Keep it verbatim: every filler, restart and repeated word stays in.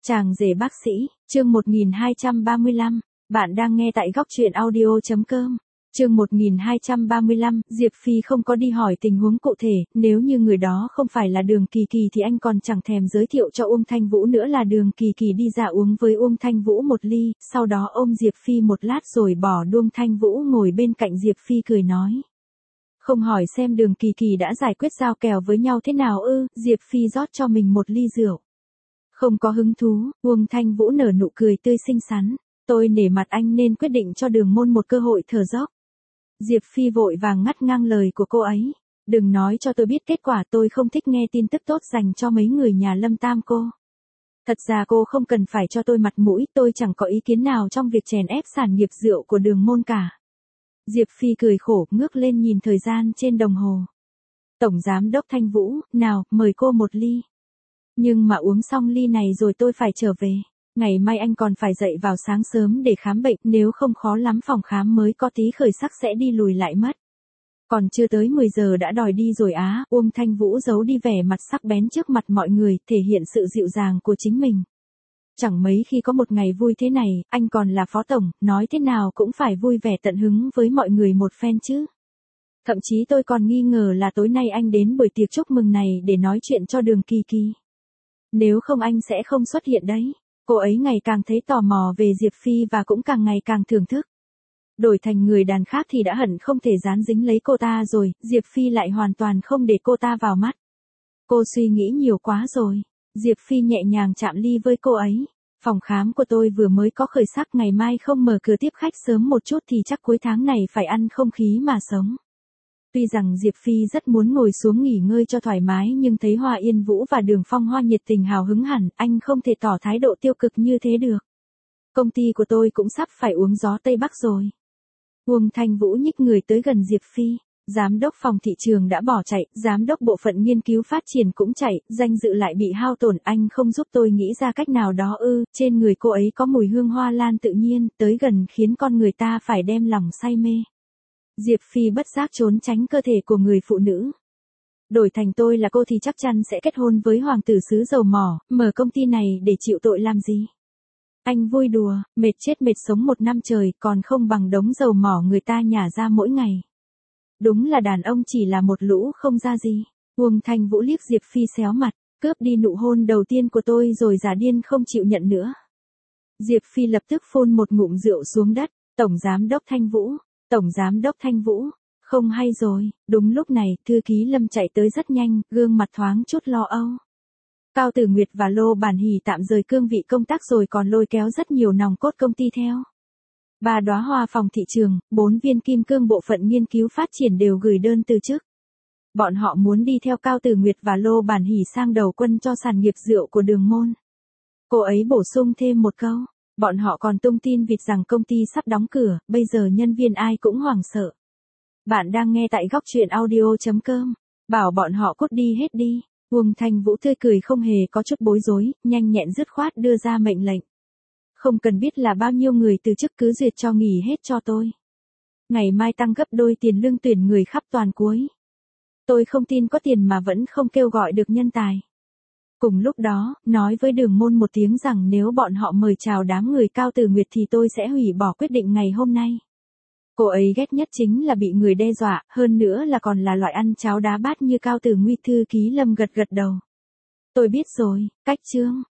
Chàng rể bác sĩ, chương một nghìn hai trăm ba mươi lăm, bạn đang nghe tại góc truyện audio.com. Chương một nghìn hai trăm ba mươi lăm, Diệp Phi không có đi hỏi tình huống cụ thể, nếu như người đó không phải là Đường Kỳ Kỳ thì anh còn chẳng thèm giới thiệu cho Uông Thanh Vũ nữa là Đường Kỳ Kỳ đi ra uống với Uông Thanh Vũ một ly, sau đó ôm Diệp Phi một lát rồi bỏ Uông Thanh Vũ ngồi bên cạnh Diệp Phi cười nói. Không hỏi xem Đường Kỳ Kỳ đã giải quyết giao kèo với nhau thế nào ư, Diệp Phi rót cho mình một ly rượu. Không có hứng thú, Uông Thanh Vũ nở nụ cười tươi xinh xắn, tôi nể mặt anh nên quyết định cho Đường Môn một cơ hội thở dốc. Diệp Phi vội vàng ngắt ngang lời của cô ấy, đừng nói cho tôi biết kết quả, tôi không thích nghe tin tức tốt dành cho mấy người nhà Lâm Tam cô. Thật ra cô không cần phải cho tôi mặt mũi, tôi chẳng có ý kiến nào trong việc chèn ép sản nghiệp rượu của Đường Môn cả. Diệp Phi cười khổ, ngước lên nhìn thời gian trên đồng hồ. Tổng giám đốc Thanh Vũ, nào, mời cô một ly. Nhưng mà uống xong ly này rồi tôi phải trở về. Ngày mai anh còn phải dậy vào sáng sớm để khám bệnh, nếu không khó lắm phòng khám mới có tí khởi sắc sẽ đi lùi lại mất. Còn chưa tới mười giờ đã đòi đi rồi á, Uông Thanh Vũ giấu đi vẻ mặt sắc bén trước mặt mọi người, thể hiện sự dịu dàng của chính mình. Chẳng mấy khi có một ngày vui thế này, anh còn là phó tổng, nói thế nào cũng phải vui vẻ tận hứng với mọi người một phen chứ. Thậm chí tôi còn nghi ngờ là tối nay anh đến buổi tiệc chúc mừng này để nói chuyện cho Đường Kỳ Kỳ. Nếu không anh sẽ không xuất hiện đấy. Cô ấy ngày càng thấy tò mò về Diệp Phi và cũng càng ngày càng thưởng thức. Đổi thành người đàn khác thì đã hận không thể dán dính lấy cô ta rồi, Diệp Phi lại hoàn toàn không để cô ta vào mắt. Cô suy nghĩ nhiều quá rồi. Diệp Phi nhẹ nhàng chạm ly với cô ấy. Phòng khám của tôi vừa mới có khởi sắc, ngày mai không mở cửa tiếp khách sớm một chút thì chắc cuối tháng này phải ăn không khí mà sống. Tuy rằng Diệp Phi rất muốn ngồi xuống nghỉ ngơi cho thoải mái nhưng thấy Hoa Yên Vũ và Đường Phong Hoa nhiệt tình hào hứng hẳn, anh không thể tỏ thái độ tiêu cực như thế được. Công ty của tôi cũng sắp phải uống gió Tây Bắc rồi. Uông Thanh Vũ nhích người tới gần Diệp Phi. Giám đốc phòng thị trường đã bỏ chạy, giám đốc bộ phận nghiên cứu phát triển cũng chạy, danh dự lại bị hao tổn, anh không giúp tôi nghĩ ra cách nào đó ư, trên người cô ấy có mùi hương hoa lan tự nhiên, tới gần khiến con người ta phải đem lòng say mê. Diệp Phi bất giác trốn tránh cơ thể của người phụ nữ. Đổi thành tôi là cô thì chắc chắn sẽ kết hôn với hoàng tử xứ dầu mỏ, mở công ty này để chịu tội làm gì. Anh vui đùa, mệt chết mệt sống một năm trời còn không bằng đống dầu mỏ người ta nhả ra mỗi ngày. Đúng là đàn ông chỉ là một lũ không ra gì. Uông Thanh Vũ liếc Diệp Phi xéo mặt, cướp đi nụ hôn đầu tiên của tôi rồi giả điên không chịu nhận nữa. Diệp Phi lập tức phun một ngụm rượu xuống đất, Tổng Giám đốc Thanh Vũ, Tổng Giám đốc Thanh Vũ, không hay rồi. Đúng lúc này, thư ký Lâm chạy tới rất nhanh, gương mặt thoáng chút lo âu. Cao Tử Nguyệt và Lô Bản Hỷ tạm rời cương vị công tác rồi còn lôi kéo rất nhiều nòng cốt công ty theo. Ba đóa hoa phòng thị trường, bốn viên kim cương bộ phận nghiên cứu phát triển đều gửi đơn từ chức. Bọn họ muốn đi theo Cao Tử Nguyệt và Lô Bản Hỷ sang đầu quân cho sản nghiệp rượu của Đường Môn. Cô ấy bổ sung thêm một câu, bọn họ còn tung tin vịt rằng công ty sắp đóng cửa, bây giờ nhân viên ai cũng hoảng sợ. Bạn đang nghe tại góc truyện audio.com, bảo bọn họ cút đi hết đi. Uông Thanh Vũ tươi cười không hề có chút bối rối, nhanh nhẹn dứt khoát đưa ra mệnh lệnh. Không cần biết là bao nhiêu người từ chức cứ duyệt cho nghỉ hết cho tôi. Ngày mai tăng gấp đôi tiền lương tuyển người khắp toàn cuối. Tôi không tin có tiền mà vẫn không kêu gọi được nhân tài. Cùng lúc đó, nói với Đường Môn một tiếng rằng nếu bọn họ mời chào đám người Cao Tử Nguyệt thì tôi sẽ hủy bỏ quyết định ngày hôm nay. Cô ấy ghét nhất chính là bị người đe dọa, hơn nữa là còn là loại ăn cháo đá bát như Cao Tử Nguy. Thư ký Lâm gật gật đầu. Tôi biết rồi, cách chương.